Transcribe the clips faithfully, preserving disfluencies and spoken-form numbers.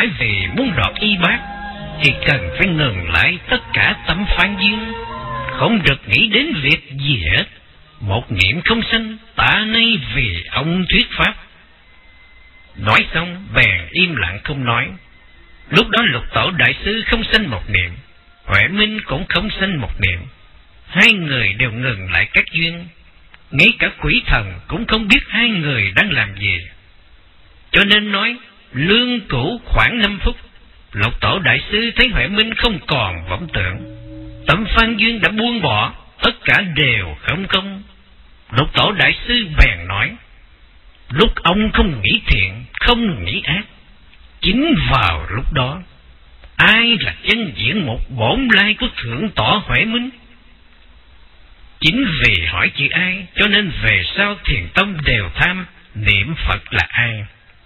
nói về muốn đoạt y bát thì cần phải ngừng lại tất cả tâm phan duyên, không được nghĩ đến việc gì hết. Một niệm không sanh, ta nay vì ông thuyết pháp. Nói xong bèn im lặng không nói. Lúc đó Lục Tổ đại sư không sanh một niệm, Huệ Minh cũng không sanh một niệm. Hai người đều ngừng lại các duyên, ngay cả quỷ thần cũng không biết hai người đang làm gì. Cho nên nói lương cũ khoảng năm phút. Lục Tổ đại sư thấy Huệ Minh không còn vọng tưởng, tâm phan duyên đã buông bỏ, tất cả đều không không. Lục Tổ đại sư bèn nói: lúc ông không nghĩ thiện, không nghĩ ác, chính vào lúc đó, ai là chân diện một bổn lai của thượng tọa Huệ Minh? Chính vì hỏi chữ ai, cho nên về sau thiền tông đều tham niệm Phật là ai.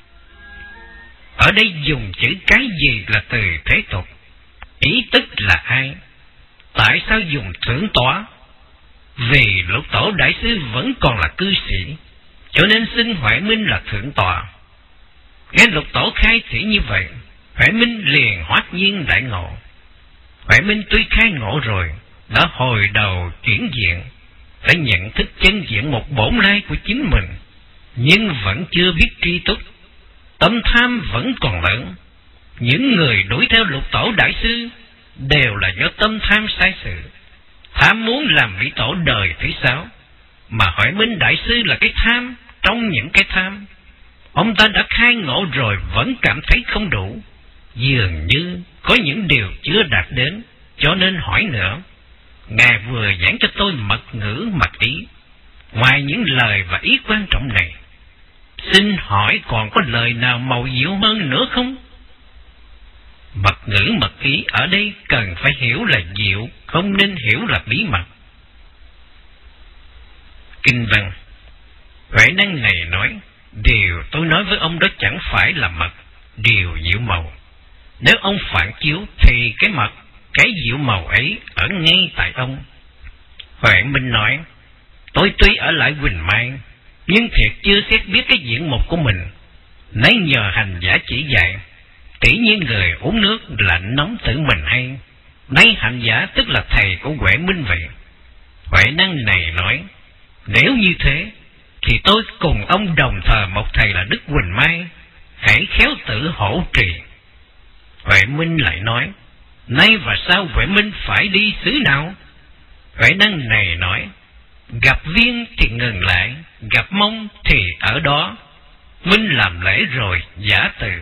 Ở đây dùng chữ cái gì là từ thế tục, ý tức là ai. Tại sao dùng thượng tọa? Vì Lục Tổ đại sư vẫn còn là cư sĩ, cho nên xưng Huệ Minh là thượng tọa. Nghe Lục Tổ khai thị như vậy, Huệ Minh liền hoát nhiên đại ngộ. Huệ Minh tuy khai ngộ rồi, đã hồi đầu chuyển diện, đã nhận thức chân diện một bổn lai của chính mình, nhưng vẫn chưa biết tri túc, tâm tham vẫn còn lớn. Những người đuổi theo Lục Tổ đại sư đều là do tâm tham sai sự, tham muốn làm vị tổ đời thứ sáu, mà Huệ Minh đại sư là cái tham trong những cái tham. Ông ta đã khai ngộ rồi vẫn cảm thấy không đủ, dường như có những điều chưa đạt đến, cho nên hỏi nữa. Ngài vừa giảng cho tôi mật ngữ mật ý, ngoài những lời và ý quan trọng này, xin hỏi còn có lời nào màu diệu hơn nữa không? Mật ngữ mật ý ở đây cần phải hiểu là diệu, không nên hiểu là bí mật. Kinh văn Huệ Năng này nói: điều tôi nói với ông đó chẳng phải là mật, điều diệu màu. Nếu ông phản chiếu thì cái mật, cái diệu màu ấy ở ngay tại ông. Huệ Minh nói: tôi tuy ở lại Quỳnh Mai, nhưng thiệt chưa xét biết cái diện mục của mình, nãy nhờ hành giả chỉ dạy. Tỉ như người uống nước lạnh nóng tự mình hay, nay hành giả tức là thầy của Huệ Minh vậy. Huệ Năng này nói: nếu như thế thì tôi cùng ông đồng thờ một thầy là Đức Quỳnh Mai, hãy khéo tự hộ trì. Huệ Minh lại nói: nay và sao Huệ Minh phải đi xứ nào? Huệ Năng này nói: gặp viên thì ngừng lại, gặp mông thì ở đó. Minh làm lễ rồi giả từ.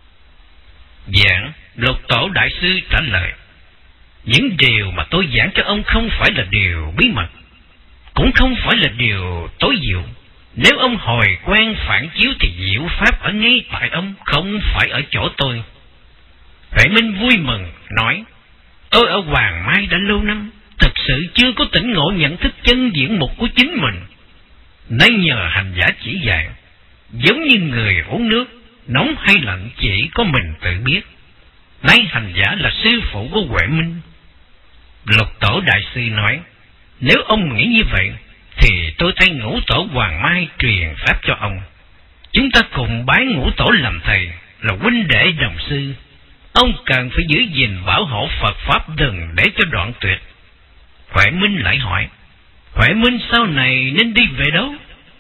Giảng Lục Tổ đại sư trả lời: những điều mà tôi giảng cho ông không phải là điều bí mật, cũng không phải là điều tối diệu. Nếu ông hồi quan phản chiếu thì diệu pháp ở ngay tại ông, không phải ở chỗ tôi. Huệ Minh vui mừng nói: tôi ở Hoàng Mai đã lâu năm, thật sự chưa có tỉnh ngộ nhận thức chân diện mục của chính mình. Nay nhờ hành giả chỉ dạy, giống như người uống nước, nóng hay lạnh chỉ có mình tự biết. Nay hành giả là sư phụ của Huệ Minh. Lục Tổ đại sư nói: nếu ông nghĩ như vậy thì tôi thay Ngũ Tổ Hoàng Mai truyền pháp cho ông. Chúng ta cùng bái Ngũ Tổ làm thầy, là huynh đệ đồng sư. Ông cần phải giữ gìn bảo hộ Phật pháp, đừng để cho đoạn tuyệt. Huệ Minh lại hỏi: Huệ Minh sau này nên đi về đâu?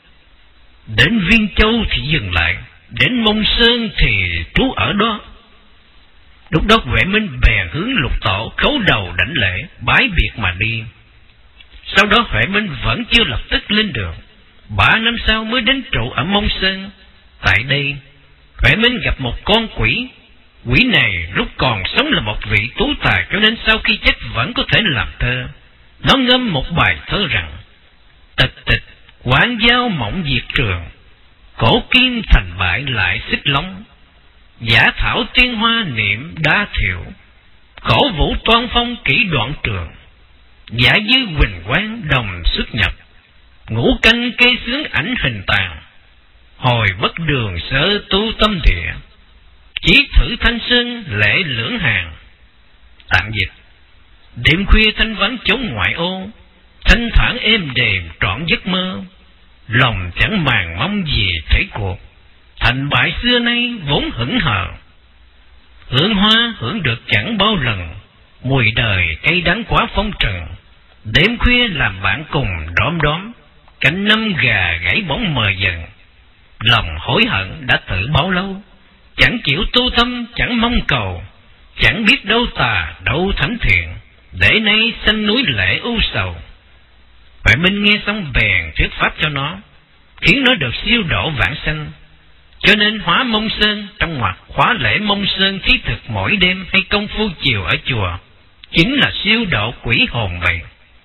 Đến Viên Châu thì dừng lại, đến Mông Sơn thì trú ở đó. Lúc đó Huệ Minh bèn hướng Lục Tổ khấu đầu đảnh lễ, bái biệt mà đi. Sau đó Huệ Minh vẫn chưa lập tức lên đường, ba năm sau mới đến trụ ở Mông Sơn. Tại đây Huệ Minh gặp một con quỷ. Quỷ này lúc còn sống là một vị tú tài, cho nên sau khi chết vẫn có thể làm thơ. Nó ngâm một bài thơ rằng: tịch tịch quán giao mộng diệt trường, cổ kim thành bại lại xích long. Giả thảo tiên hoa niệm đa thiệu, cổ vũ toan phong kỹ đoạn trường. Giả dư huỳnh quang đồng xuất nhập, ngũ canh kê xướng ảnh hình tàn. Hồi bất đường sơ tu tâm địa, chỉ thử thanh sơn lễ lưỡng hàng. Tạm dịch: đêm khuya thanh vắng chốn ngoại ô, thanh thản êm đềm trọn giấc mơ. Lòng chẳng màng mong gì thế cuộc, thành bại xưa nay vốn hững hờ. hưởng hoa hưởng được chẳng bao lần, mùi đời cay đắng quá phong trần. Đêm khuya làm bạn cùng đóm đóm, cánh năm gà gãy bóng mờ dần. Lòng hối hận đã tự bao lâu, chẳng chịu tu tâm chẳng mong cầu. Chẳng biết đâu tà đâu thánh thiện, để nay sanh núi lệ u sầu. Huệ Minh nghe xong bèn thuyết pháp cho nó, khiến nó được siêu độ vãng sanh. Cho nên hóa Mông Sơn trong ngoặc khóa lễ Mông Sơn thí thực mỗi đêm hay công phu chiều ở chùa, chính là siêu độ quỷ hồn vậy.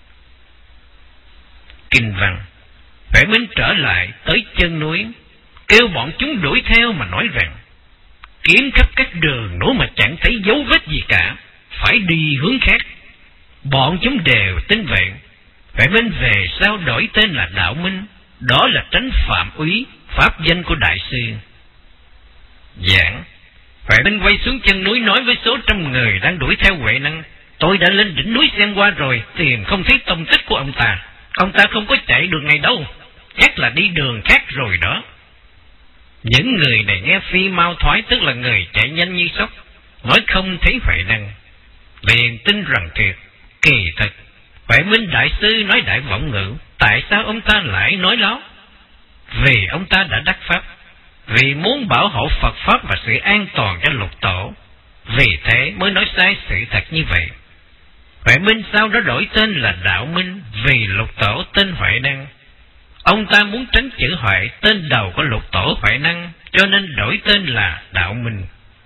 Kinh văn. Huệ Minh trở lại tới chân núi, kêu bọn chúng đuổi theo mà nói rằng, kiếm khắp các đường nối mà chẳng thấy dấu vết gì cả, phải đi hướng khác. Bọn chúng đều tin vậy. Huệ Minh về sau đổi tên là Đạo Minh, đó là tránh phạm úy, pháp danh của đại sư. Giảng. Huệ Minh quay xuống chân núi nói với số trăm người đang đuổi theo Huệ Năng, tôi đã lên đỉnh núi xem qua rồi, tìm không thấy tông tích của ông ta. Ông ta không có chạy đường này đâu, chắc là đi đường khác rồi đó. Những người này nghe phi mau thoái, tức là người chạy nhanh như sóc, nói không thấy Huệ Năng, liền tin rằng thiệt. Kỳ thật, Huệ Minh đại sư nói đại vọng ngữ, tại sao ông ta lại nói láo? Vì ông ta đã đắc pháp, vì muốn bảo hộ Phật pháp và sự an toàn cho lục tổ, vì thế mới nói sai sự thật như vậy. Huệ Minh sau đó đổi tên là Đạo Minh, vì lục tổ tên Huệ Năng. Ông ta muốn tránh chữ Huệ, tên đầu của lục tổ Huệ Năng, cho nên đổi tên là Đạo Minh.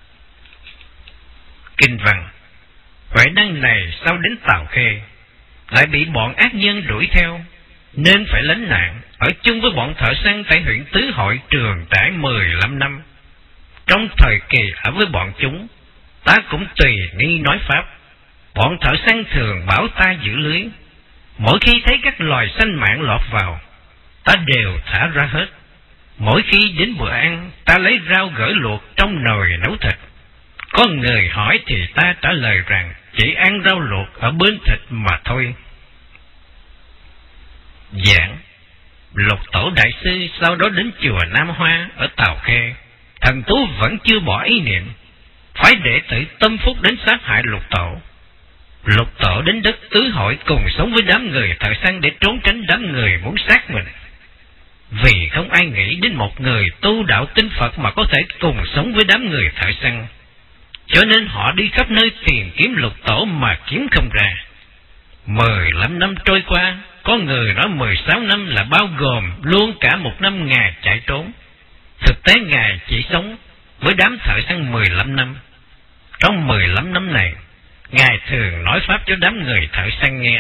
Kinh văn. Huệ Năng này sau đến Tào Khê, lại bị bọn ác nhân đuổi theo, nên phải lánh nạn, ở chung với bọn thợ săn tại huyện Tứ Hội trường trải mười lăm năm. Trong thời kỳ ở với bọn chúng, ta cũng tùy nghi nói pháp. Bọn thợ săn thường bảo ta giữ lưới, mỗi khi thấy các loài sanh mạng lọt vào, ta đều thả ra hết. Mỗi khi đến bữa ăn, ta lấy rau gửi luộc trong nồi nấu thịt. Có người hỏi thì ta trả lời rằng chỉ ăn rau luộc ở bên thịt mà thôi. Giảng. Lục tổ đại sư sau đó đến chùa Nam Hoa ở Tào Khê. Thần Tú vẫn chưa bỏ ý niệm, phải đệ tử tâm phúc đến sát hại lục tổ. Lục tổ đến đất Tứ Hội cùng sống với đám người thợ săn để trốn tránh đám người muốn sát mình. Vì không ai nghĩ đến một người tu đạo tin Phật mà có thể cùng sống với đám người thợ săn, cho nên họ đi khắp nơi tìm kiếm lục tổ mà kiếm không ra. Mười lăm năm trôi qua, có người nói mười sáu năm là bao gồm luôn cả một năm Ngài chạy trốn. Thực tế Ngài chỉ sống với đám thợ săn mười lăm năm. Trong mười lăm năm này, Ngài thường nói pháp cho đám người thợ săn nghe.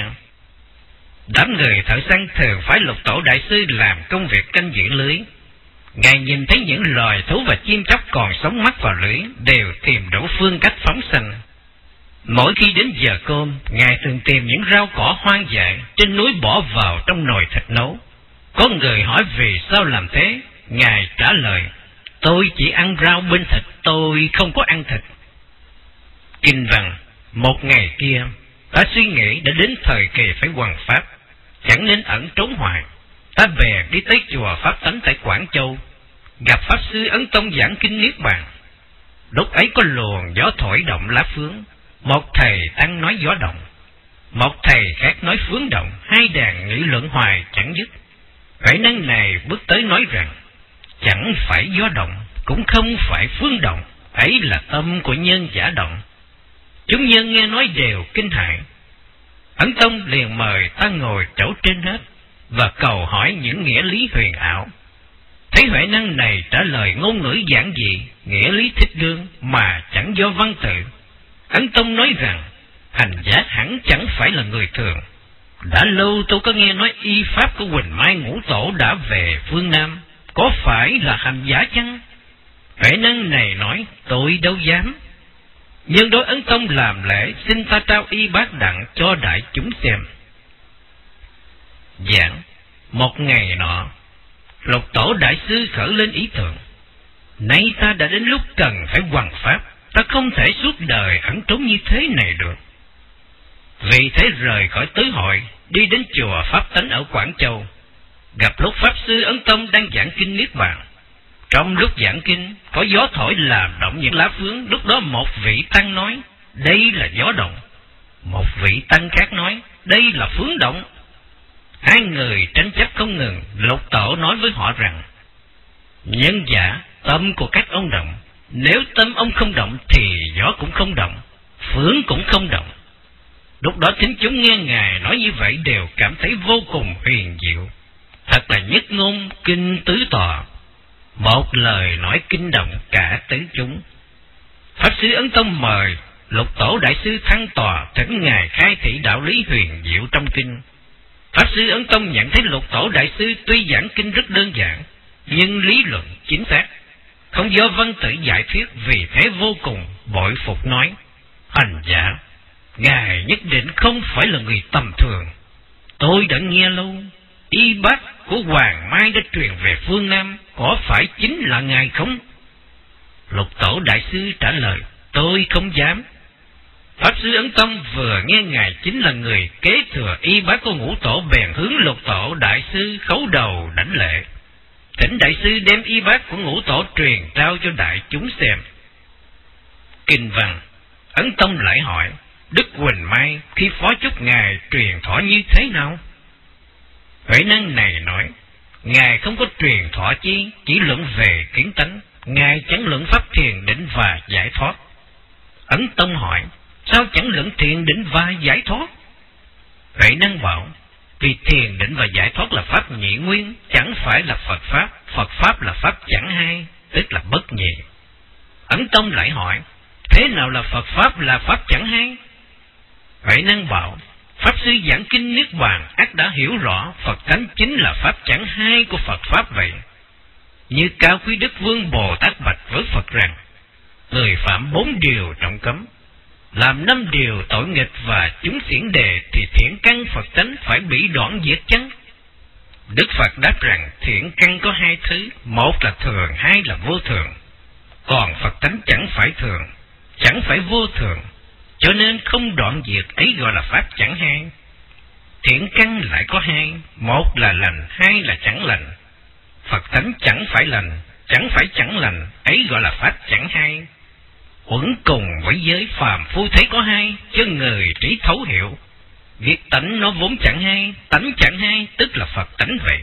Đám người thợ săn thường phải lục tổ đại sư làm công việc canh giữ lưới. Ngài nhìn thấy những loài thú và chim chóc còn sống mắc vào lưới, đều tìm đủ phương cách phóng sanh. Mỗi khi đến giờ cơm, Ngài thường tìm những rau cỏ hoang dại trên núi bỏ vào trong nồi thịt nấu. Có người hỏi vì sao làm thế, Ngài trả lời, tôi chỉ ăn rau bên thịt, tôi không có ăn thịt. Kinh văn. Một ngày kia, ta suy nghĩ đã đến thời kỳ phải hoằng pháp, chẳng nên ẩn trốn hoài. Ta bèn đi tới chùa Pháp Tánh tại Quảng Châu, gặp Pháp Sư Ấn Tông giảng kinh Niết Bàn. Lúc ấy có luồng gió thổi động lá phướng, một thầy tăng nói gió động, một thầy khác nói phướng động, hai đàn nghị luận hoài chẳng dứt. Huệ Năng này bước tới nói rằng, chẳng phải gió động, cũng không phải phướng động, ấy là tâm của nhân giả động. Chúng nhân nghe nói đều kinh hãi. Ấn Tông liền mời ta ngồi chỗ trên hết và cầu hỏi những nghĩa lý huyền ảo. Thấy Huệ Năng này trả lời ngôn ngữ giản dị, nghĩa lý thích đương mà chẳng do văn tự. Ấn Tông nói rằng, hành giả hẳn chẳng phải là người thường. Đã lâu tôi có nghe nói y pháp của Huỳnh Mai Ngũ Tổ đã về phương Nam, có phải là hành giả chăng? Huệ Năng này nói, tôi đâu dám. Nhưng đối Ấn Tông làm lễ, xin ta trao y bát đặng cho đại chúng xem. Giảng. Một ngày nọ, lục tổ đại sư khởi lên ý tưởng, nay ta đã đến lúc cần phải hoằng pháp, ta không thể suốt đời ẩn trốn như thế này được. Vì thế rời khỏi Tứ Hội, đi đến chùa Pháp Tánh ở Quảng Châu, gặp lúc Pháp Sư Ấn Tông đang giảng kinh Niết Bàn. Trong lúc giảng kinh, có gió thổi làm động những lá phướng, lúc đó một vị tăng nói, đây là gió động. Một vị tăng khác nói, đây là phướng động. Hai người tranh chấp không ngừng. Lục Tổ nói với họ rằng, nhân giả, tâm của các ông động. Nếu tâm ông không động thì gió cũng không động, phướng cũng không động. Lúc đó thính chúng nghe Ngài nói như vậy đều cảm thấy vô cùng huyền diệu. Thật là nhất ngôn kinh tứ tòa, một lời nói kinh động cả tứ chúng. Pháp sư Ấn Tông mời Lục Tổ Đại sư thăng tòa, thỉnh Ngài khai thị đạo lý huyền diệu trong kinh. Pháp sư Ấn Tông nhận thấy Lục Tổ Đại sư tuy giảng kinh rất đơn giản, nhưng lý luận chính xác, không do văn tự giải thuyết, vì thế vô cùng bội phục, nói, hành giả, Ngài nhất định không phải là người tầm thường. Tôi đã nghe lâu, y bác của Hoàng Mai đã truyền về phương Nam, có phải chính là Ngài không? Lục Tổ Đại sư trả lời, tôi không dám. Pháp sư Ấn Tông vừa nghe Ngài chính là người kế thừa y bác của Ngũ Tổ, bèn hướng Lục Tổ Đại sư khấu đầu đảnh lễ, thỉnh Đại sư đem y bác của Ngũ Tổ truyền trao cho đại chúng xem. Kinh văn, Ấn Tông lại hỏi, Đức Huỳnh Mai khi phó chúc Ngài truyền thọ như thế nào? Huệ Năng này nói, Ngài không có truyền thọ chi, chỉ luận về kiến tánh, Ngài chẳng luận pháp thiền định và giải thoát. Ấn Tông hỏi, sao chẳng luận thiền định và giải thoát? Huệ Năng bảo, vì thiền định và giải thoát là pháp nhị nguyên, chẳng phải là Phật Pháp. Phật Pháp là pháp chẳng hai, tức là bất nhị. Ấn Tông lại hỏi, thế nào là Phật Pháp là pháp chẳng hai? Huệ Năng bảo, Pháp sư giảng kinh Niết Bàn ắt đã hiểu rõ Phật tánh chính là pháp chẳng hai của Phật Pháp vậy. Như Cao Quý Đức Vương Bồ Tát bạch với Phật rằng, người phạm bốn điều trọng cấm, làm năm điều tội nghịch và chúng xiển đề, thì thiện căn Phật tánh phải bị đoạn diệt chăng? Đức Phật đáp rằng, thiện căn có hai thứ, một là thường, hai là vô thường. Còn Phật tánh chẳng phải thường, chẳng phải vô thường, cho nên không đoạn diệt, ấy gọi là pháp chẳng hai. Thiện căn lại có hai, một là lành, hai là chẳng lành. Phật tánh chẳng phải lành, chẳng phải chẳng lành, ấy gọi là pháp chẳng hai. Uẩn cùng với giới phàm phu thấy có hai, chứ người trí thấu hiểu, việc tánh nó vốn chẳng hai, tánh chẳng hai, tức là Phật tánh vậy.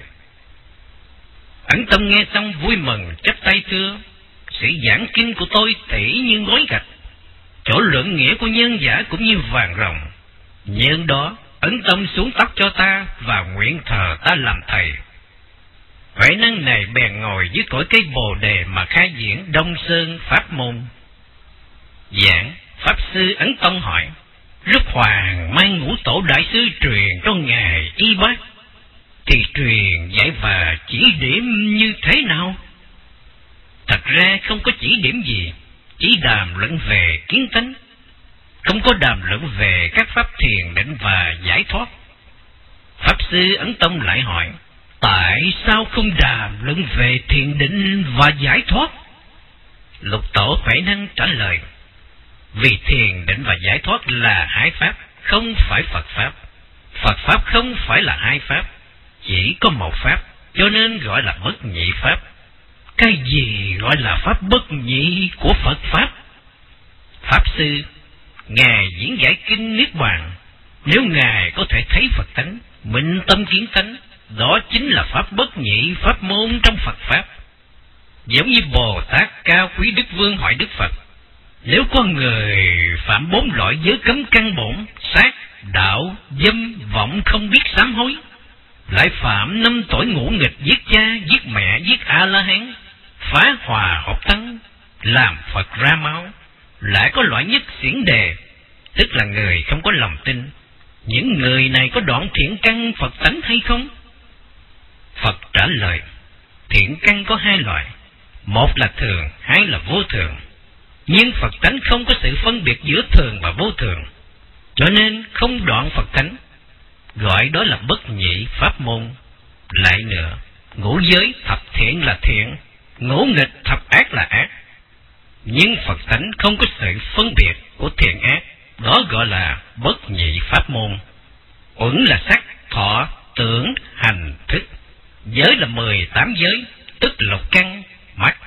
Ấn Tông nghe xong vui mừng, chắp tay thưa, sự giảng kinh của tôi tỉ như ngói gạch, chỗ luận nghĩa của nhân giả cũng như vàng ròng. Nhân đó, Ấn Tông xuống tóc cho ta và nguyện thờ ta làm thầy. Huệ Năng này bèn ngồi dưới cội cây bồ đề mà khai diễn Đông Sơn pháp môn. Giảng, Pháp sư Ấn Tông hỏi, lúc Hoàng Mai Ngũ Tổ Đại sư truyền cho Ngài y bác, thì truyền dạy và chỉ điểm như thế nào? Thật ra không có chỉ điểm gì, chỉ đàm luận về kiến tánh, không có đàm luận về các pháp thiền định và giải thoát. Pháp sư Ấn Tông lại hỏi, tại sao không đàm luận về thiền định và giải thoát? Lục Tổ Huệ Năng trả lời, vì thiền định và giải thoát là hai pháp, không phải Phật Pháp. Phật Pháp không phải là hai pháp, chỉ có một pháp, cho nên gọi là bất nhị pháp. Cái gì gọi là pháp bất nhị của Phật Pháp? Pháp sư, Ngài diễn giải kinh Niết Bàn, nếu Ngài có thể thấy Phật tánh, minh tâm kiến tánh, đó chính là pháp bất nhị pháp môn trong Phật Pháp. Giống như Bồ Tát Cao Quý Đức Vương hỏi Đức Phật, nếu có người phạm bốn loại giới cấm căn bổn, sát, đạo, dâm, vọng không biết sám hối, lại phạm năm tội ngũ nghịch, giết cha, giết mẹ, giết A-la-hán, phá hòa hợp tăng, làm Phật ra máu, lại có loại nhất xiển đề, tức là người không có lòng tin, những người này có đoạn thiện căn Phật tánh hay không? Phật trả lời, thiện căn có hai loại, một là thường, hai là vô thường. Nhưng Phật tánh không có sự phân biệt giữa thường và vô thường, cho nên không đoạn Phật tánh, gọi đó là bất nhị pháp môn. Lại nữa, ngũ giới thập thiện là thiện, ngũ nghịch thập ác là ác. Nhưng Phật tánh không có sự phân biệt của thiện ác, đó gọi là bất nhị pháp môn. Uẩn là sắc, thọ, tưởng, hành, thức. Giới là mười tám giới, tức lục căn, mắt,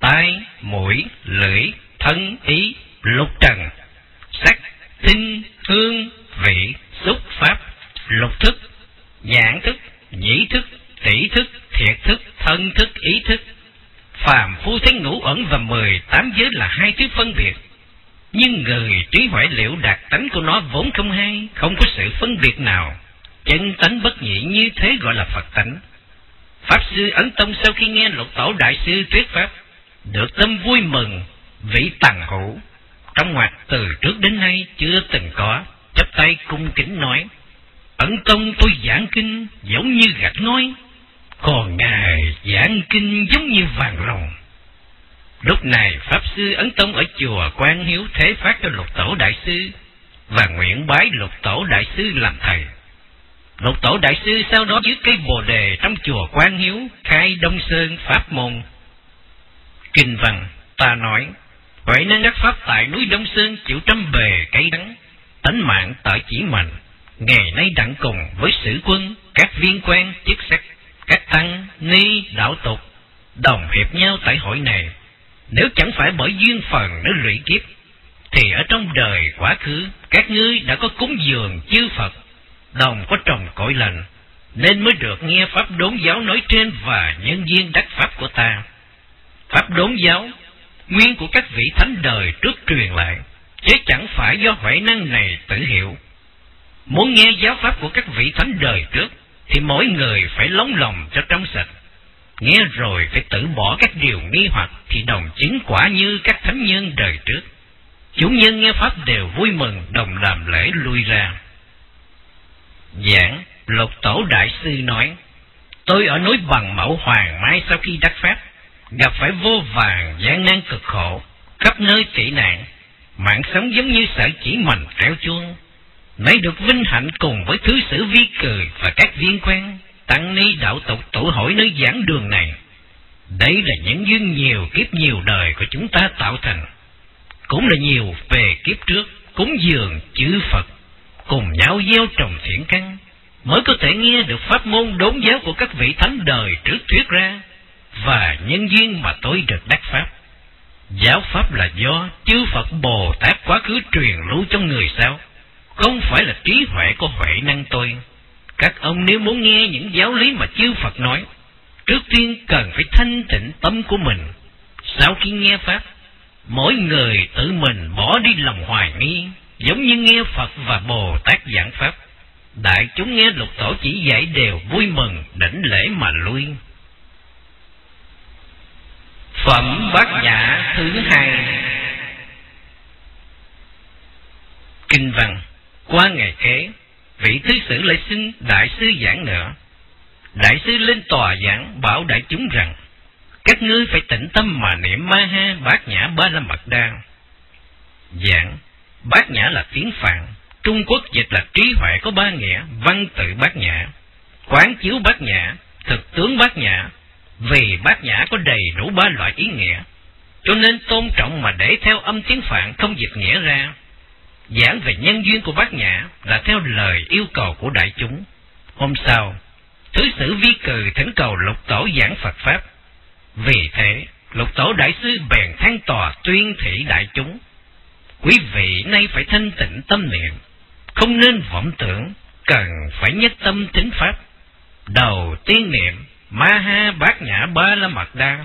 tai, mũi, lưỡi, thân, ý, lục trần, sắc, thinh, hương, vị, xúc, pháp, lục thức, nhãn thức, nhĩ thức, tỷ thức, thiệt thức, thân thức, ý thức. Phàm phu thấy ngũ ẩn và mười tám giới là hai thứ phân biệt, nhưng người trí huệ liễu đạt tánh của nó vốn không hai, không có sự phân biệt nào, chân tánh bất nhị, như thế gọi là Phật tánh. Pháp sư Ấn Tông sau khi nghe Lục Tổ đại sư thuyết pháp, được tâm vui mừng, vị tằng hữu trong ngoặt từ trước đến nay chưa từng có, chắp tay cung kính nói: Ấn Tông tôi giảng kinh giống như gạch ngói, còn ngài giảng kinh giống như vàng ròng. Lúc này Pháp sư Ấn Tông ở chùa Quan Hiếu thế phát cho Lục Tổ đại sư và nguyện bái Lục Tổ đại sư làm thầy. Lục Tổ đại sư sau đó dưới cây bồ đề trong chùa Quan Hiếu khai Đông Sơn pháp môn. Kinh văn ta nói: Huệ năng đắc pháp tại núi Đông Sơn, chịu trăm bề cây đắng, tánh mạng tại chỉ mạnh. Ngày nay đặng cùng với sử quân, các viên quan chức sắc, các tăng ni đạo tục đồng hiệp nhau tại hội này. Nếu chẳng phải bởi duyên phần nó lụy kiếp, thì ở trong đời quá khứ các ngươi đã có cúng dường chư Phật, đồng có trồng cội lành, nên mới được nghe pháp đốn giáo nói trên và nhân duyên đắc pháp của ta. Pháp đốn giáo nguyên của các vị thánh đời trước truyền lại, chứ chẳng phải do huệ năng này tự hiệu. Muốn nghe giáo pháp của các vị thánh đời trước thì mỗi người phải lóng lòng cho trong sạch, nghe rồi phải tự bỏ các điều nghi hoặc, thì đồng chứng quả như các thánh nhân đời trước. Chúng nhân nghe pháp đều vui mừng, đồng làm lễ lui ra. Giảng Lục Tổ đại sư nói: Tôi ở núi Bằng Mẫu Hoàng Mai sau khi đắc pháp, gặp phải vô vàn gian nan cực khổ, khắp nơi tị nạn, mạng sống giống như sợi chỉ mành treo chuông. Nay được vinh hạnh cùng với thứ sử Vi Cười và các viên quan tăng ni đạo tục tụ hội nơi giảng đường này. Đây là những duyên nhiều kiếp nhiều đời của chúng ta tạo thành, cũng là nhiều về kiếp trước cúng dường chư Phật, cùng nhau gieo trồng thiện căn, mới có thể nghe được pháp môn đốn giáo của các vị thánh đời trước thuyết ra, và nhân duyên mà tôi được đắc pháp. Giáo pháp là do chư Phật Bồ Tát quá khứ truyền lưu trong người sao, không phải là trí huệ của huệ năng tôi. Các ông nếu muốn nghe những giáo lý mà chư Phật nói, trước tiên cần phải thanh tịnh tâm của mình. Sau khi nghe pháp, mỗi người tự mình bỏ đi lòng hoài nghi, giống như nghe Phật và Bồ Tát giảng pháp. Đại chúng nghe Lục Tổ chỉ dạy đều vui mừng, đảnh lễ mà lui. Phẩm Bát Nhã thứ hai. Kinh văn. Qua ngày kế, vị thứ sử lại xin đại sư giảng nữa. Đại sư lên tòa giảng bảo đại chúng rằng: Các ngươi phải tĩnh tâm mà niệm Ma Ha Bát Nhã Ba La Mật Đa. Giảng Bát Nhã là tiếng Phạn, Trung Quốc dịch là trí huệ, có ba nghĩa: văn tự Bát Nhã, quán chiếu Bát Nhã, thực tướng Bát Nhã. Vì Bát Nhã có đầy đủ ba loại ý nghĩa, cho nên tôn trọng mà để theo âm tiếng Phạn không dịch nghĩa ra. Giảng về nhân duyên của Bát Nhã là theo lời yêu cầu của đại chúng. Hôm sau, thứ sử Vi Cừ thỉnh cầu Lục Tổ giảng Phật pháp. Vì thế, Lục Tổ đại sư bèn than tòa tuyên thị đại chúng: Quý vị nay phải thanh tịnh tâm niệm, không nên vọng tưởng, cần phải nhất tâm thính pháp. Đầu tiên niệm Ma Ha Bát Nhã Ba La Mật Đa.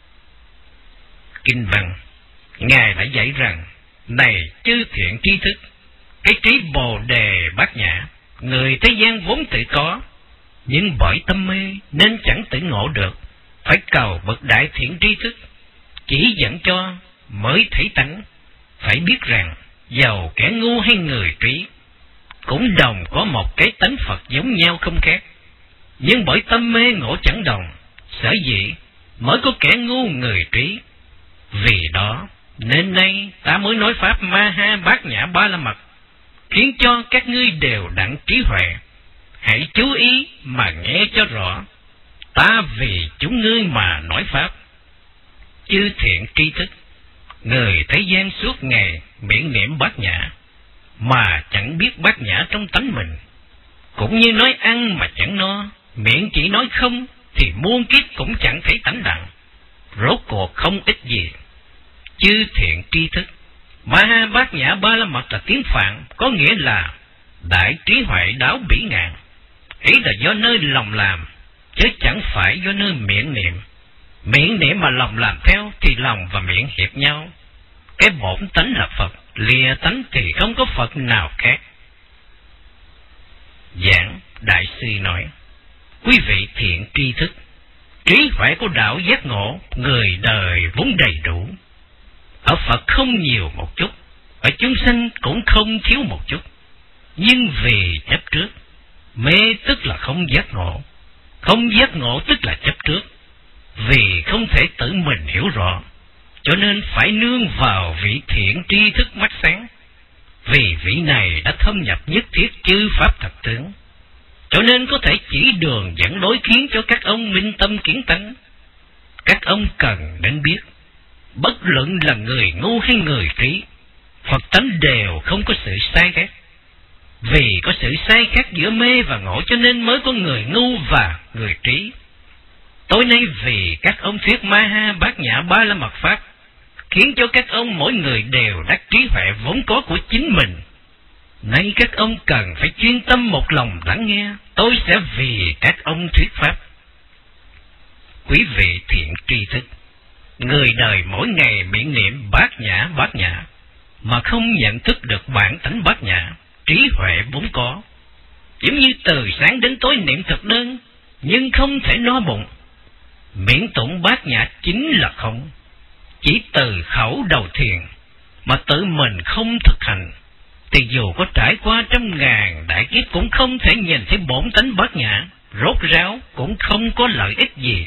Kinh văn. Ngài đã dạy rằng: Này chư thiện tri thức, cái trí Bồ Đề Bát Nhã, người thế gian vốn tự có, nhưng bởi tâm mê nên chẳng tự ngộ được, phải cầu bậc đại thiện tri thức chỉ dẫn cho mới thấy tánh. Phải biết rằng dầu kẻ ngu hay người trí cũng đồng có một cái tánh Phật giống nhau không khác, nhưng bởi tâm mê ngộ chẳng đồng, sở dĩ mới có kẻ ngu người trí. Vì đó nên nay ta mới nói pháp Ma Ha Bát Nhã Ba La Mật, khiến cho các ngươi đều đặng trí huệ. Hãy chú ý mà nghe cho rõ, ta vì chúng ngươi mà nói pháp. Chư thiện tri thức, người thế gian suốt ngày miệng niệm Bát Nhã mà chẳng biết Bát Nhã trong tánh mình, cũng như nói ăn mà chẳng no, miệng chỉ nói không thì muôn kiếp cũng chẳng thấy tánh đặng. rốt cuộc không ích gì. Chư thiện tri thức, Ma Ha Bát Nhã Ba La Mật là tiếng Phạn, có nghĩa là đại trí huệ đáo bỉ ngạn. Ý là do nơi lòng làm, chứ chẳng phải do nơi miệng niệm. Miệng niệm mà lòng làm theo thì lòng và miệng hiệp nhau. Cái bổn tánh là Phật, lìa tánh thì không có Phật nào khác. Giảng Đại sư nói: quý vị thiện tri thức, trí huệ của đạo giác ngộ, người đời vốn đầy đủ. Ở Phật không nhiều một chút, ở chúng sanh cũng không thiếu một chút. Nhưng vì chấp trước, mê tức là không giác ngộ, không giác ngộ tức là chấp trước. Vì không thể tự mình hiểu rõ, cho nên phải nương vào vị thiện tri thức mắt sáng. Vì vị này đã thâm nhập nhất thiết chư pháp thật tướng, cho nên có thể chỉ đường dẫn lối khiến cho các ông minh tâm kiến tánh. Các ông cần đến biết, bất luận là người ngu hay người trí, Phật tánh đều không có sự sai khác. Vì có sự sai khác giữa mê và ngộ, cho nên mới có người ngu và người trí. Tối nay vì các ông thuyết Ma Ha Bát Nhã Ba La Mật Pháp, khiến cho các ông mỗi người đều đắc trí huệ vốn có của chính mình. Nay các ông cần phải chuyên tâm một lòng lắng nghe, tôi sẽ vì các ông thuyết Pháp. Quý vị thiện tri thức, người đời mỗi ngày miệng niệm Bát Nhã Bát Nhã, mà không nhận thức được bản tánh Bát Nhã, trí huệ vốn có. Giống như từ sáng đến tối niệm thực đơn, nhưng không thể no bụng. Miệng tụng Bát Nhã chính là không, chỉ từ khẩu đầu thiền, mà tự mình không thực hành, thì dù có trải qua trăm ngàn đại kiếp cũng không thể nhìn thấy bổn tánh Bát Nhã, rốt ráo cũng không có lợi ích gì.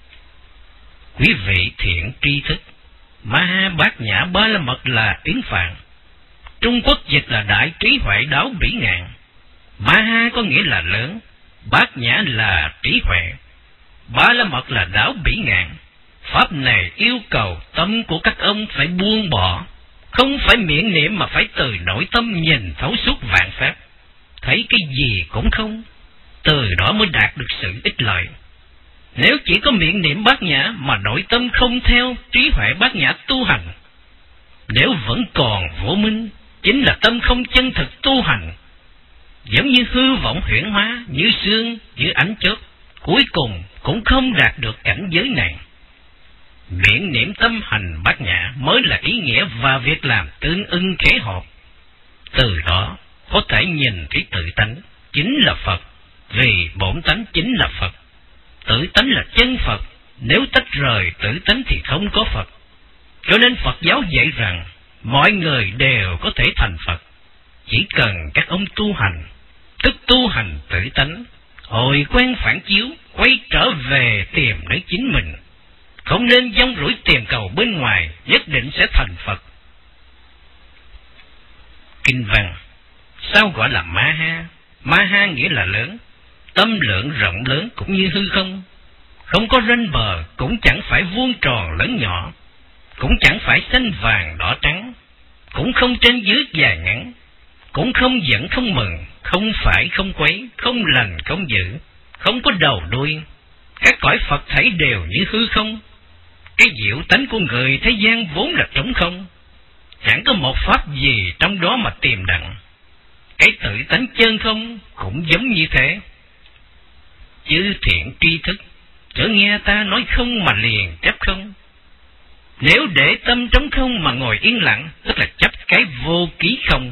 Quý vị thiện tri thức, Ma Ha Bát Nhã Ba La Mật là tiếng Phạn, Trung Quốc dịch là đại trí huệ đáo bỉ ngạn. Ma Ha có nghĩa là lớn, Bát Nhã là trí huệ, Ba La Mật là đáo bỉ ngạn. Pháp này yêu cầu tâm của các ông phải buông bỏ, không phải miệng niệm mà phải từ nội tâm nhìn thấu suốt vạn pháp, thấy cái gì cũng không, từ đó mới đạt được sự ích lợi. Nếu chỉ có miệng niệm Bát Nhã mà nội tâm không theo trí huệ Bát Nhã tu hành, nếu vẫn còn vô minh, chính là tâm không chân thực tu hành, giống như hư vọng huyễn hóa, như sương, như ánh chớp, cuối cùng cũng không đạt được cảnh giới này. Miệng niệm tâm hành Bát Nhã mới là ý nghĩa và việc làm tương ưng khế hợp. Từ đó có thể nhìn thấy tự tánh chính là Phật, vì bổn tánh chính là Phật. Tự tánh là chân Phật, nếu tách rời tự tánh thì không có Phật. Cho nên Phật giáo dạy rằng mọi người đều có thể thành Phật, chỉ cần các ông tu hành, tức tu hành tự tánh, hồi quen phản chiếu, quay trở về tìm lấy chính mình, không nên dông rủi tìm cầu bên ngoài, nhất định sẽ thành Phật. Kinh văn sao gọi là Ma Ha? Ma Ha nghĩa là lớn, tâm lượng rộng lớn cũng như hư không, không có ranh bờ, cũng chẳng phải vuông tròn lớn nhỏ, cũng chẳng phải xanh vàng đỏ trắng, cũng không trên dưới dài ngắn, cũng không giận không mừng, không phải không quấy, không lành không dữ, không có đầu đuôi. Các cõi Phật thảy đều như hư không. Cái diệu tánh của người thế gian vốn là trống không, chẳng có một pháp gì trong đó mà tìm đặng. Cái tự tánh chân không cũng giống như thế. Chư thiện tri thức, chớ nghe ta nói không mà liền chấp không. Nếu để tâm trống không mà ngồi yên lặng, tức là chấp cái vô ký không.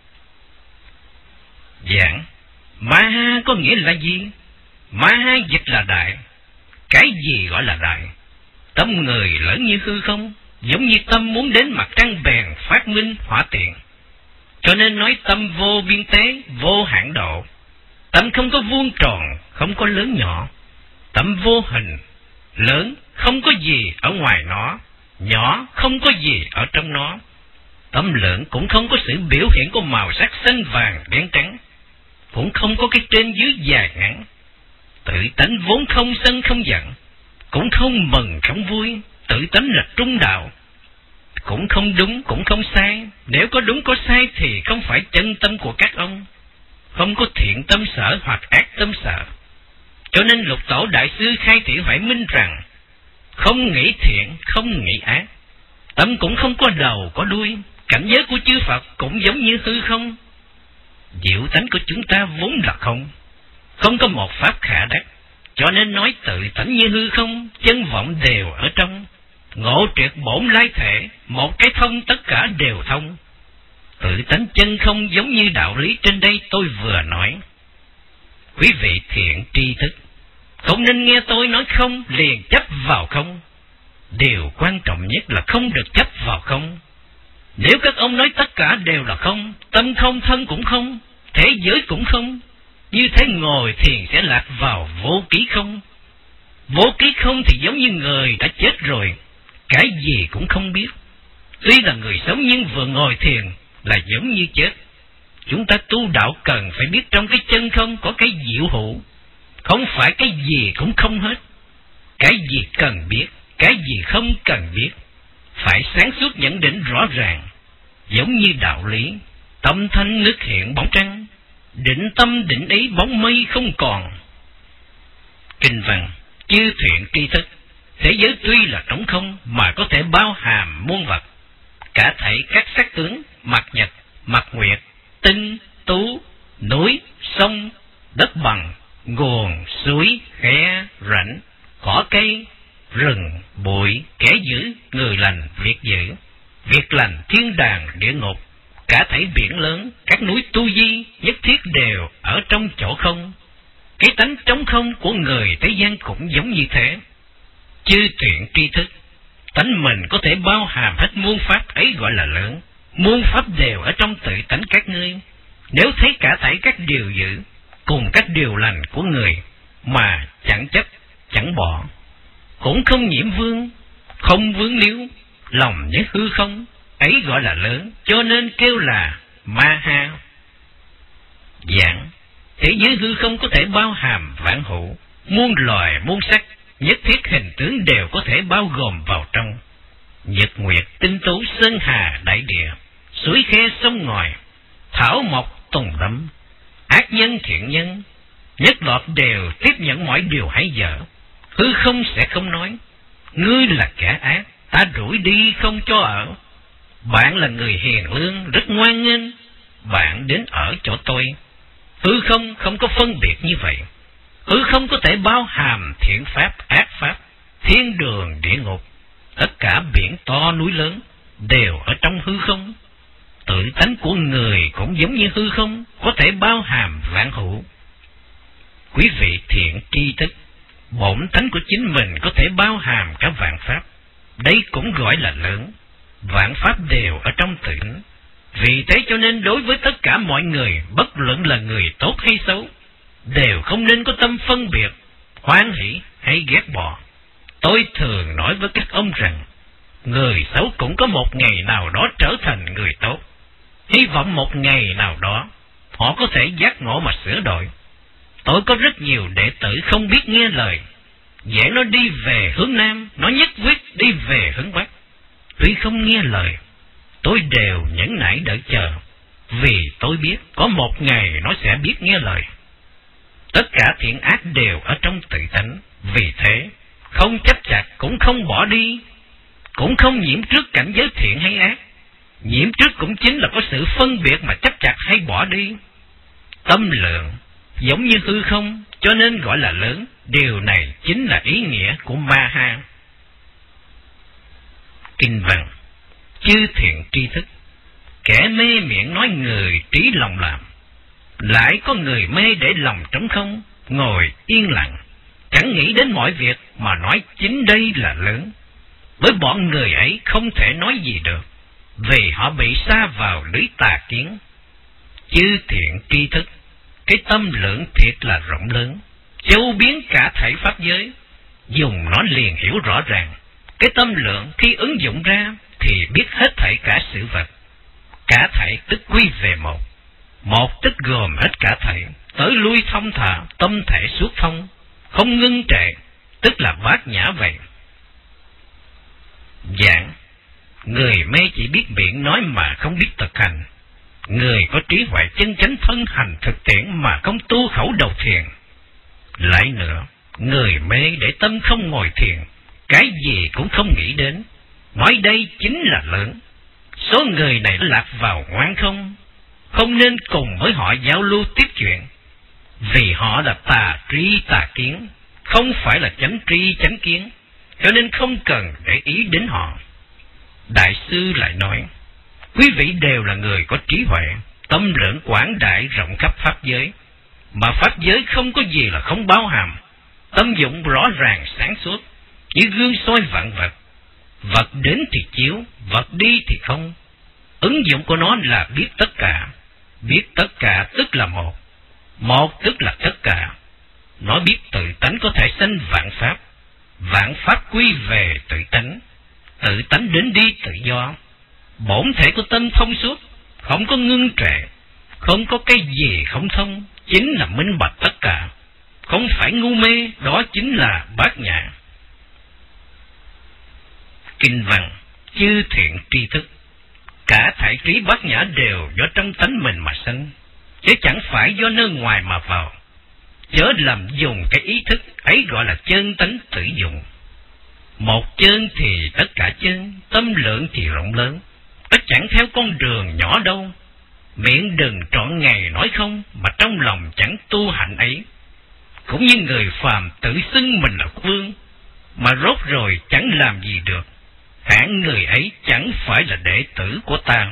Giảng Ma Ha có nghĩa là gì? Ma Ha dịch là đại. Cái gì gọi là đại? Tâm người lớn như hư không, giống như tâm muốn đến mặt trăng bèn phát minh hỏa tiện. Cho nên nói tâm vô biên tế, vô hạn độ. Tâm không có vuông tròn, không có lớn nhỏ. Tâm vô hình, lớn không có gì ở ngoài nó, nhỏ không có gì ở trong nó. Tâm lượng cũng không có sự biểu hiện của màu sắc xanh vàng đen trắng, cũng không có cái trên dưới dài ngắn. Tự tánh vốn không sân không giận, cũng không mừng không vui. Tự tánh là trung đạo, cũng không đúng cũng không sai. Nếu có đúng có sai thì không phải chân tâm của các ông, không có thiện tâm sở hoặc ác tâm sở. Cho nên Lục Tổ Đại Sư khai thị Huệ Minh rằng không nghĩ thiện, không nghĩ ác. Tâm cũng không có đầu, có đuôi. Cảnh giới của chư Phật cũng giống như hư không. Diệu tánh của chúng ta vốn là không, không có một pháp khả đắc, cho nên nói tự tánh như hư không, chân vọng đều ở trong. Ngộ triệt bổn lai thể, một cái thông tất cả đều thông. Tự tánh chân không giống như đạo lý trên đây tôi vừa nói. Quý vị thiện tri thức, không nên nghe tôi nói không liền chấp vào không. Điều quan trọng nhất là không được chấp vào không. Nếu các ông nói tất cả đều là không, tâm không, thân cũng không, thế giới cũng không, như thế ngồi thiền sẽ lạc vào vô ký không. Vô ký không thì giống như người đã chết rồi, cái gì cũng không biết. Tuy là người sống nhưng vừa ngồi thiền là giống như chết. Chúng ta tu đạo cần phải biết trong cái chân không có cái diệu hữu, không phải cái gì cũng không hết. Cái gì cần biết, cái gì không cần biết, phải sáng suốt nhận định rõ ràng. Giống như đạo lý, tâm thanh nước hiện bóng trăng, định tâm định ý bóng mây không còn. Kinh văn, chư thiện tri thức, thế giới tuy là trống không mà có thể bao hàm muôn vật, cả thảy các sắc tướng, mặt nhật, mặt nguyệt, tinh, tú, núi, sông, đất bằng, nguồn, suối, khe, rãnh, cỏ cây, rừng, bụi, kẻ dữ, người lành, việc dữ, việc lành, thiên đàng, địa ngục, cả thảy biển lớn, các núi tu di, nhất thiết đều ở trong chỗ không. Cái tánh trống không của người thế gian cũng giống như thế. Chư thiện tri thức, tánh mình có thể bao hàm hết muôn pháp, ấy gọi là lớn. Muôn pháp đều ở trong tự tánh các ngươi. Nếu thấy cả thảy các điều dữ cùng các điều lành của người mà chẳng chấp, chẳng bỏ, cũng không nhiễm vương, không vướng níu, lòng nhớ hư không, ấy gọi là lớn, cho nên kêu là ma ha. Giảng, thế giới hư không có thể bao hàm vạn hữu, muôn loài muôn sắc, nhất thiết hình tướng đều có thể bao gồm vào trong. Nhật nguyệt, tinh tú, sơn hà, đại địa, suối khe, sông ngòi, thảo mộc, tùng lâm, ác nhân, thiện nhân, nhất loạt đều tiếp nhận mọi điều hay dở. Hư không sẽ không nói, ngươi là kẻ ác, ta đuổi đi không cho ở. Bạn là người hiền lương, rất ngoan nghênh, bạn đến ở chỗ tôi. Hư không không có phân biệt như vậy. Hư không có thể bao hàm thiện pháp, ác pháp, thiên đường, địa ngục. Tất cả biển to núi lớn đều ở trong hư không. Tự tánh của người cũng giống như hư không, có thể bao hàm vạn hữu. Quý vị thiện tri thức, bổn tánh của chính mình có thể bao hàm cả vạn pháp. Đây cũng gọi là lớn. Vạn pháp đều ở trong tự tánh. Vì thế cho nên đối với tất cả mọi người, bất luận là người tốt hay xấu, đều không nên có tâm phân biệt, hoan hỷ hay ghét bỏ. Tôi thường nói với các ông rằng, người xấu cũng có một ngày nào đó trở thành người tốt. Hy vọng một ngày nào đó, họ có thể giác ngộ mà sửa đổi. Tôi có rất nhiều đệ tử không biết nghe lời, giảng nó đi về hướng Nam, nó nhất quyết đi về hướng Bắc. Tuy không nghe lời, tôi đều nhẫn nại đợi chờ, vì tôi biết có một ngày nó sẽ biết nghe lời. Tất cả thiện ác đều ở trong tự tánh, vì thế không chấp chặt cũng không bỏ đi, cũng không nhiễm trước cảnh giới thiện hay ác. Nhiễm trước cũng chính là có sự phân biệt mà chấp chặt hay bỏ đi. Tâm lượng giống như hư không, cho nên gọi là lớn. Điều này chính là ý nghĩa của ma ha. Kinh văn, chư thiện tri thức, kẻ mê miệng nói người trí lòng làm, lại có người mê để lòng trống không, ngồi yên lặng, chẳng nghĩ đến mọi việc mà nói chính đây là lớn. Với bọn người ấy không thể nói gì được, vì họ bị sa vào lưới tà kiến. Chư thiện tri thức, cái tâm lượng thiệt là rộng lớn, châu biến cả thảy pháp giới, dùng nó liền hiểu rõ ràng. Cái tâm lượng khi ứng dụng ra thì biết hết thảy cả sự vật. Cả thảy tức quy về một, một tức gồm hết cả thảy, tới lui thông thả, tâm thể suốt thông, không ngưng trệ, tức là bát nhã vậy. Giảng, người mê chỉ biết miệng nói mà không biết thực hành. Người có trí huệ chân chánh thân hành thực tiễn mà không tu khẩu đầu thiền. Lại nữa, người mê để tâm không ngồi thiền, cái gì cũng không nghĩ đến, nói đây chính là lớn. Số người này lạc vào ngoan không, không nên cùng với họ giao lưu tiếp chuyện, vì họ là tà tri tà kiến, không phải là chánh tri chánh kiến, cho nên không cần để ý đến họ. Đại sư lại nói, quý vị đều là người có trí huệ, tâm lượng quảng đại rộng khắp pháp giới, mà pháp giới không có gì là không bao hàm, tâm dụng rõ ràng sáng suốt, như gương soi vạn vật. Vật đến thì chiếu, vật đi thì không. Ứng dụng của nó là biết tất cả. Biết tất cả tức là một. Một tức là tất cả. Nó biết tự tánh có thể sanh vạn pháp. Vạn pháp quy về tự tánh. Tự tánh đến đi tự do. Bổn thể của tâm thông suốt, không có ngưng trệ, không có cái gì không thông, chính là minh bạch tất cả. Không phải ngu mê, đó chính là bát nhã. Kinh văn, chư thiện tri thức. Cả thảy trí bát nhã đều do trong tánh mình mà sinh, chứ chẳng phải do nơi ngoài mà vào. Chớ làm dùng cái ý thức ấy gọi là chân tánh tự dụng. Một chân thì tất cả chân, tâm lượng thì rộng lớn. Nó chẳng theo con đường nhỏ đâu. Miệng đừng trọn ngày nói không, mà trong lòng chẳng tu hạnh ấy. Cũng như người phàm tự xưng mình là vương, mà rốt rồi chẳng làm gì được, hạng người ấy chẳng phải là đệ tử của ta.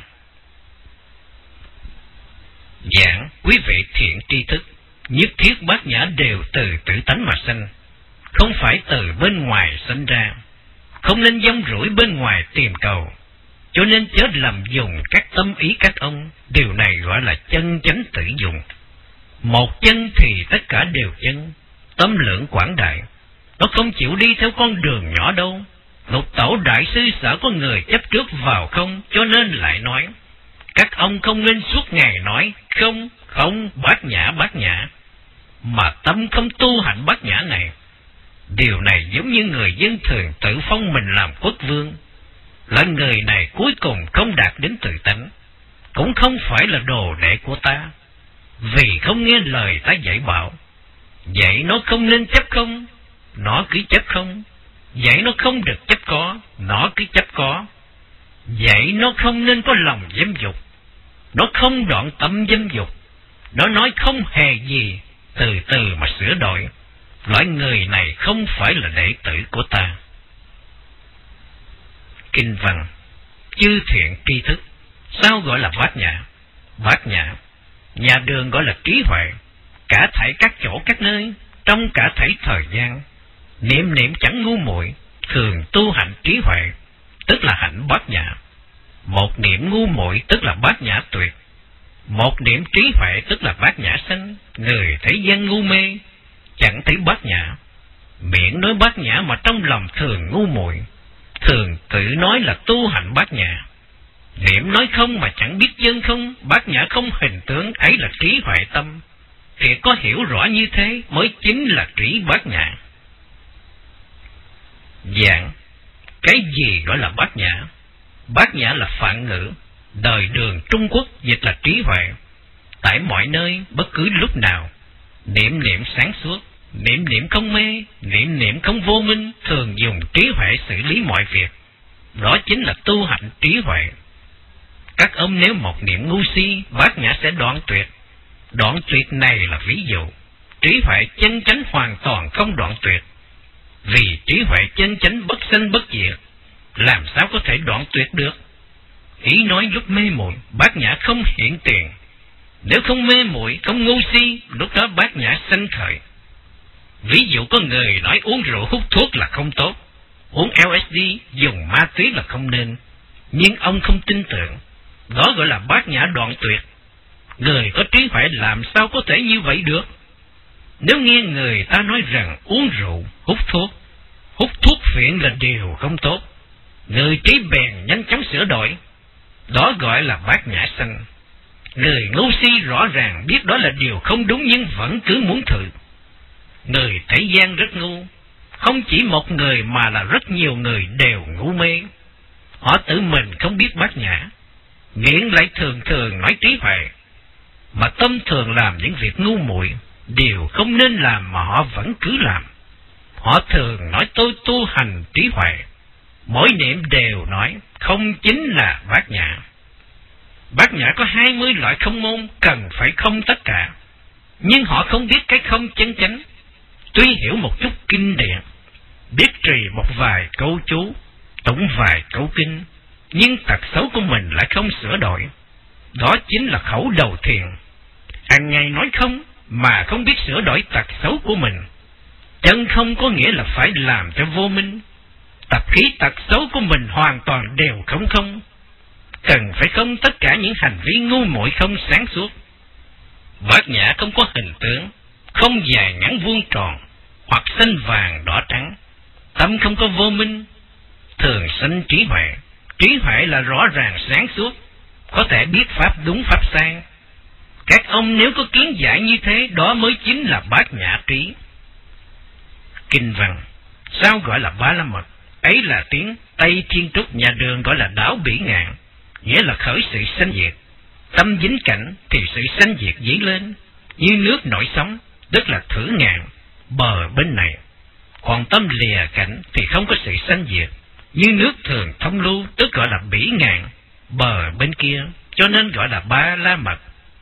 Giảng, quý vị thiện tri thức, nhất thiết bát nhã đều từ tự tánh mà sanh, không phải từ bên ngoài sinh ra. Không nên dông rủi bên ngoài tìm cầu, cho nên chớ làm dùng các tâm ý các ông. Điều này gọi là chân chánh tự dụng. Một chân thì tất cả đều chân, tâm lượng quảng đại. Nó không chịu đi theo con đường nhỏ đâu. Lục tổ đại sư sợ có người chấp trước vào không, cho nên lại nói, các ông không nên suốt ngày nói không, không, bát nhã, bát nhã, mà tâm không tu hạnh bát nhã này. Điều này giống như người dân thường tự phong mình làm quốc vương. Là người này cuối cùng không đạt đến tự tánh, cũng không phải là đồ đệ của ta, vì không nghe lời ta dạy bảo. Dạy nó không nên chấp không, nó cứ chấp không. Dạy nó không được chấp có, nó cứ chấp có. Dạy nó không nên có lòng dâm dục, nó không đoạn tâm dâm dục. Nó nói không hề gì, từ từ mà sửa đổi. Loại người này không phải là đệ tử của ta. Kinh văn, chư thiện tri thức. Sao gọi là bát nhã? Bát nhã, nhà đường gọi là trí huệ. Cả thảy các chỗ các nơi, trong cả thảy thời gian, niệm niệm chẳng ngu muội, thường tu hạnh trí huệ, tức là hạnh bát nhã. Một niệm ngu muội tức là bát nhã tuyệt. Một niệm trí huệ tức là bát nhã sanh. Người thế gian ngu mê, chẳng thấy bát nhã. Miệng nói bát nhã mà trong lòng thường ngu muội, thường tự nói là tu hạnh bát nhã. Niệm nói không mà chẳng biết chân không, bát nhã không hình tướng, ấy là trí huệ tâm. Thì có hiểu rõ như thế mới chính là trí bát nhã. Dạng, cái gì gọi là bát nhã? Bát nhã là phạn ngữ, đời Đường Trung Quốc dịch là trí huệ. Tại mọi nơi, bất cứ lúc nào, niệm niệm sáng suốt, niệm niệm không mê, niệm niệm không vô minh, thường dùng trí huệ xử lý mọi việc. Đó chính là tu hạnh trí huệ. Các ông nếu một niệm ngu si, bát nhã sẽ đoạn tuyệt. Đoạn tuyệt này là ví dụ. Trí huệ chân chánh hoàn toàn không đoạn tuyệt. Vì trí huệ chân chánh bất sanh bất diệt, làm sao có thể đoạn tuyệt được? Ý nói lúc mê muội, bát nhã không hiện tiền. Nếu không mê muội, không ngu si, lúc đó bát nhã sanh khởi. Ví dụ có người nói uống rượu hút thuốc là không tốt, uống lờ ét đê, dùng ma túy là không nên, nhưng ông không tin tưởng. Đó gọi là bát nhã đoạn tuyệt. Người có trí huệ làm sao có thể như vậy được? Nếu nghe người ta nói rằng uống rượu, hút thuốc, hút thuốc phiện là điều không tốt, người trí bèn nhanh chóng sửa đổi. Đó gọi là bát nhã sanh. Người ngu si rõ ràng biết đó là điều không đúng nhưng vẫn cứ muốn thử. Người thế gian rất ngu, không chỉ một người mà là rất nhiều người đều ngu mê. Họ tự mình không biết bát nhã, miệng lại thường thường nói trí huệ, mà tâm thường làm những việc ngu muội, điều không nên làm mà họ vẫn cứ làm. Họ thường nói tôi tu hành trí huệ, mỗi niệm đều nói không chính là bát nhã. Bát nhã có hai mươi loại không môn, cần phải không tất cả, nhưng họ không biết cái không chân chánh. Tuy hiểu một chút kinh điển, biết trì một vài câu chú, tụng vài câu kinh, nhưng tật xấu của mình lại không sửa đổi. Đó chính là khẩu đầu thiền, hàng ngày nói không mà không biết sửa đổi tật xấu của mình. Chân không có nghĩa là phải làm cho vô minh. Tập khí tật xấu của mình hoàn toàn đều không không. Cần phải không tất cả những hành vi ngu muội không sáng suốt. Bát nhã không có hình tướng, không dài ngắn vuông tròn, hoặc xanh vàng đỏ trắng. Tâm không có vô minh, thường sanh trí huệ. Trí huệ là rõ ràng sáng suốt, có thể biết pháp đúng pháp sai. Các ông nếu có kiến giải như thế, đó mới chính là bát nhã trí. Kinh văn sao gọi là ba la mật? Ấy là tiếng Tây Thiên Trúc nhà Đường gọi là đảo bỉ ngạn, nghĩa là khởi sự sanh diệt. Tâm dính cảnh thì sự sanh diệt dấy lên, như nước nổi sóng, tức là thử ngạn, bờ bên này. Còn tâm lìa cảnh thì không có sự sanh diệt, như nước thường thông lưu, tức gọi là bỉ ngạn, bờ bên kia, cho nên gọi là ba la mật.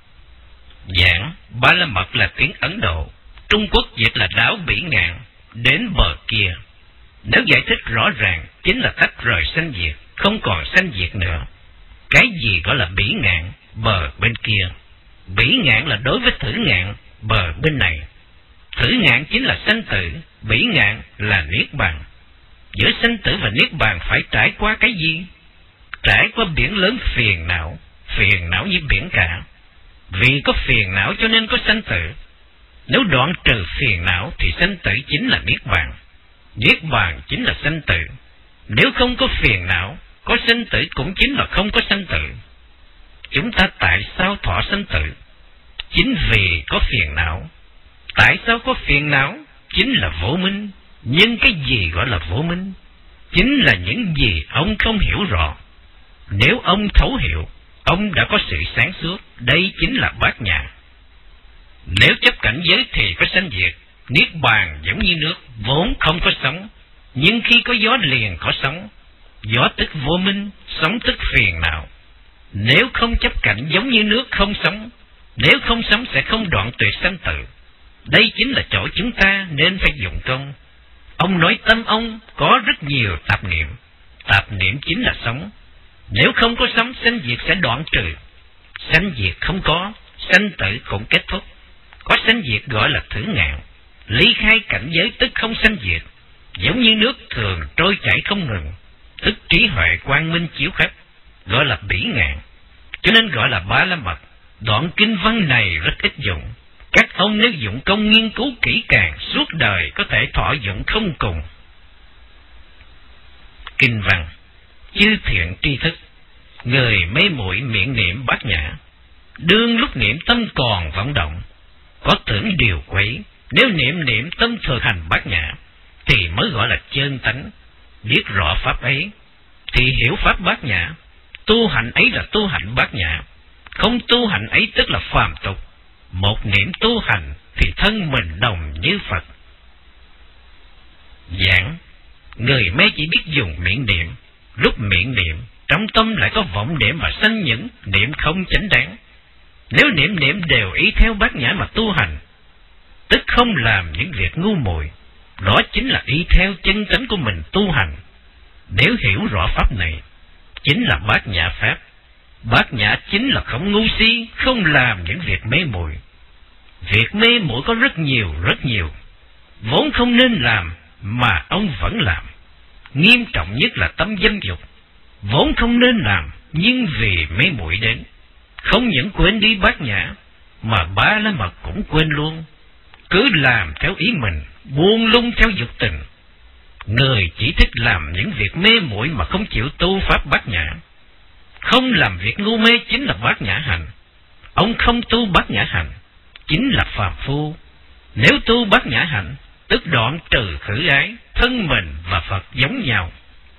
Giảng ba la mật là tiếng Ấn Độ, Trung Quốc dịch là đảo bỉ ngạn, đến bờ kia. Nếu giải thích rõ ràng, chính là tách rời sanh diệt, không còn sanh diệt nữa. Cái gì gọi là bỉ ngạn, bờ bên kia? Bỉ ngạn là đối với thử ngạn, bờ bên này. Thử ngạn chính là sanh tử, bỉ ngạn là niết bàn. Giữa sanh tử và niết bàn phải trải qua cái gì? Trải qua biển lớn phiền não, phiền não như biển cả. Vì có phiền não cho nên có sanh tử. Nếu đoạn trừ phiền não thì sanh tử chính là niết bàn. Niết bàn chính là sanh tử. Nếu không có phiền não, có sanh tử cũng chính là không có sanh tử. Chúng ta tại sao thọ sanh tử? Chính vì có phiền não. Tại sao có phiền não? Chính là vô minh. Nhưng cái gì gọi là vô minh? Chính là những gì ông không hiểu rõ. Nếu ông thấu hiểu, ông đã có sự sáng suốt. Đây chính là bát nhã. Nếu chấp cảnh giới thì có sanh diệt. Niết bàn giống như nước, vốn không có sóng, nhưng khi có gió liền có sóng. Gió tức vô minh, sóng tức phiền não. Nếu không chấp cảnh giống như nước không sóng, nếu không sóng sẽ không đoạn tuyệt sanh tử. Đây chính là chỗ chúng ta nên phải dụng công. Ông nói tâm ông có rất nhiều tạp niệm. Tạp niệm chính là sóng. Nếu không có sóng, sanh diệt sẽ đoạn trừ. Sanh diệt không có, sanh tử cũng kết thúc. Có sanh diệt gọi là thử ngạn. Ly khai cảnh giới tức không sanh diệt, giống như nước thường trôi chảy không ngừng, tức trí huệ quang minh chiếu khắp, gọi là bỉ ngạn, cho nên gọi là ba la mật. Đoạn kinh văn này rất ít dụng. Các ông nếu dụng công nghiên cứu kỹ càng, suốt đời có thể thọ dụng không cùng. Kinh văn chư thiện tri thức, người mê muội miệng niệm bát nhã, đương lúc niệm tâm còn vọng động, có tưởng điều quấy. Nếu niệm niệm tâm thực hành bát nhã thì mới gọi là chân tánh. Biết rõ pháp ấy thì hiểu pháp bát nhã. Tu hành ấy là tu hành bát nhã. Không tu hành ấy tức là phàm tục. Một niệm tu hành thì thân mình đồng như Phật. Giảng người mê chỉ biết dùng miệng niệm, lúc miệng niệm trong tâm lại có vọng niệm mà sanh những niệm không chánh đáng. Nếu niệm niệm đều ý theo bát nhã mà tu hành, tức không làm những việc ngu muội. Đó chính là y theo chân tánh của mình tu hành. Nếu hiểu rõ pháp này, chính là bát nhã pháp. Bát nhã chính là không ngu si, không làm những việc mê muội. Việc mê muội có rất nhiều, rất nhiều. Vốn không nên làm mà ông vẫn làm. Nghiêm trọng nhất là tâm dâm dục. Vốn không nên làm, nhưng vì mê muội đến, không những quên đi bát nhã, mà ba la mật cũng quên luôn. Cứ làm theo ý mình, buông lung theo dục tình. Người chỉ thích làm những việc mê muội mà không chịu tu pháp bát nhã. Không làm việc ngu mê chính là bát nhã hành. Ông không tu bát nhã hành, chính là phàm phu. Nếu tu bát nhã hành, tức đoạn trừ khử ái, thân mình và Phật giống nhau.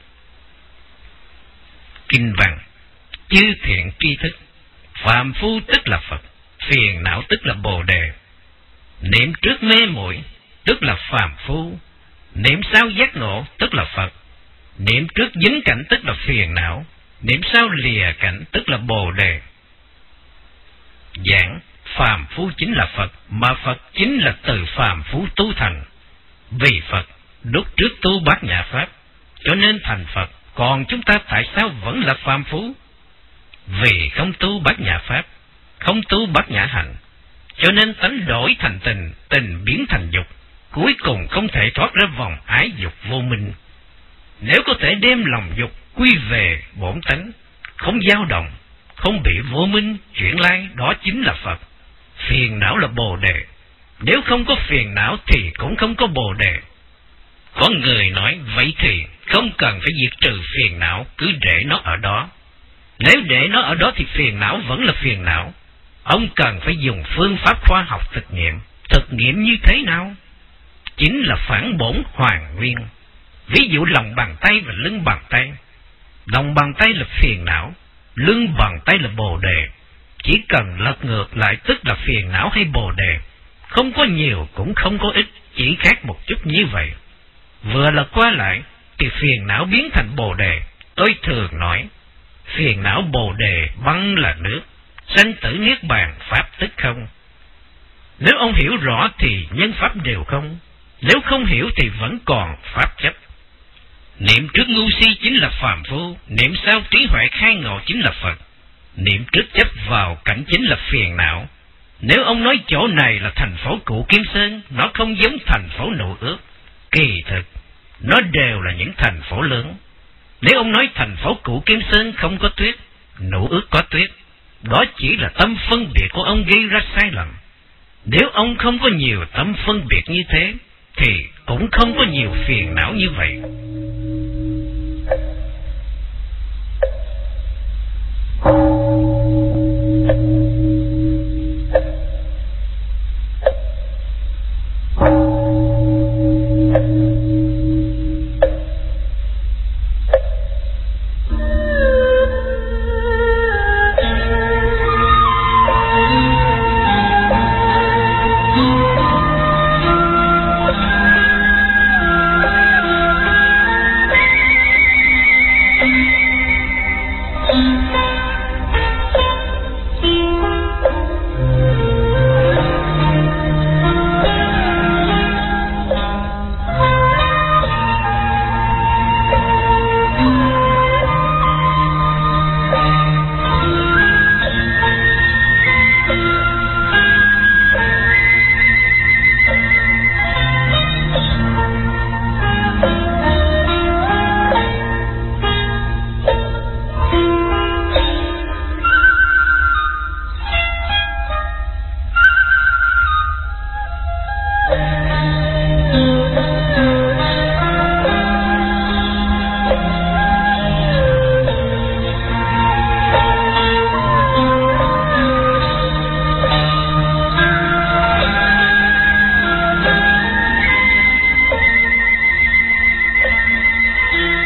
Kinh văn chư thiện tri thức, phàm phu tức là Phật, phiền não tức là Bồ Đề. Niệm trước mê muội tức là phàm phu, Niệm sau giác ngộ tức là Phật. Niệm trước dính cảnh tức là phiền não. Niệm sau lìa cảnh tức là Bồ Đề. Giảng phàm phu chính là Phật, mà Phật chính là từ phàm phu tu thành. Vì Phật lúc trước tu bát nhã pháp, cho nên thành Phật. Còn chúng ta tại sao vẫn là phàm phu? Vì không tu bát nhã pháp, không tu bát nhã hành, cho nên tánh đổi thành tình, tình biến thành dục, cuối cùng không thể thoát ra vòng ái dục vô minh. Nếu có thể đem lòng dục quy về bổn tánh, không dao động, không bị vô minh chuyển lai, đó chính là Phật. Phiền não là Bồ Đề. Nếu không có phiền não thì cũng không có Bồ Đề. Có người nói vậy thì không cần phải diệt trừ phiền não, cứ để nó ở đó. Nếu để nó ở đó thì phiền não vẫn là phiền não. Ông cần phải dùng phương pháp khoa học thực nghiệm. Thực nghiệm như thế nào? Chính là phản bổn hoàn nguyên. Ví dụ lòng bàn tay và lưng bàn tay. Lòng bàn tay là phiền não, lưng bàn tay là Bồ Đề. Chỉ cần lật ngược lại tức là phiền não hay Bồ Đề. Không có nhiều cũng không có ít, chỉ khác một chút như vậy. Vừa lật qua lại thì phiền não biến thành Bồ Đề. Tôi thường nói, phiền não Bồ Đề băng là nước, sanh tử niết bàn pháp tức không. Nếu ông hiểu rõ thì nhân pháp đều không, nếu không hiểu thì vẫn còn pháp chấp. Niệm trước ngu si chính là phàm phu, niệm sau trí huệ khai ngộ chính là Phật. Niệm trước chấp vào cảnh chính là phiền não. Nếu ông nói chỗ này là thành phố Cũ Kim Sơn, nó không giống thành phố Nụ Ước. Kỳ thực, nó đều là những thành phố lớn. Nếu ông nói thành phố Cũ Kim Sơn không có tuyết, Nụ Ước có tuyết, đó chỉ là tâm phân biệt của ông gây ra sai lầm. Nếu ông không có nhiều tâm phân biệt như thế, thì cũng không có nhiều phiền não như vậy.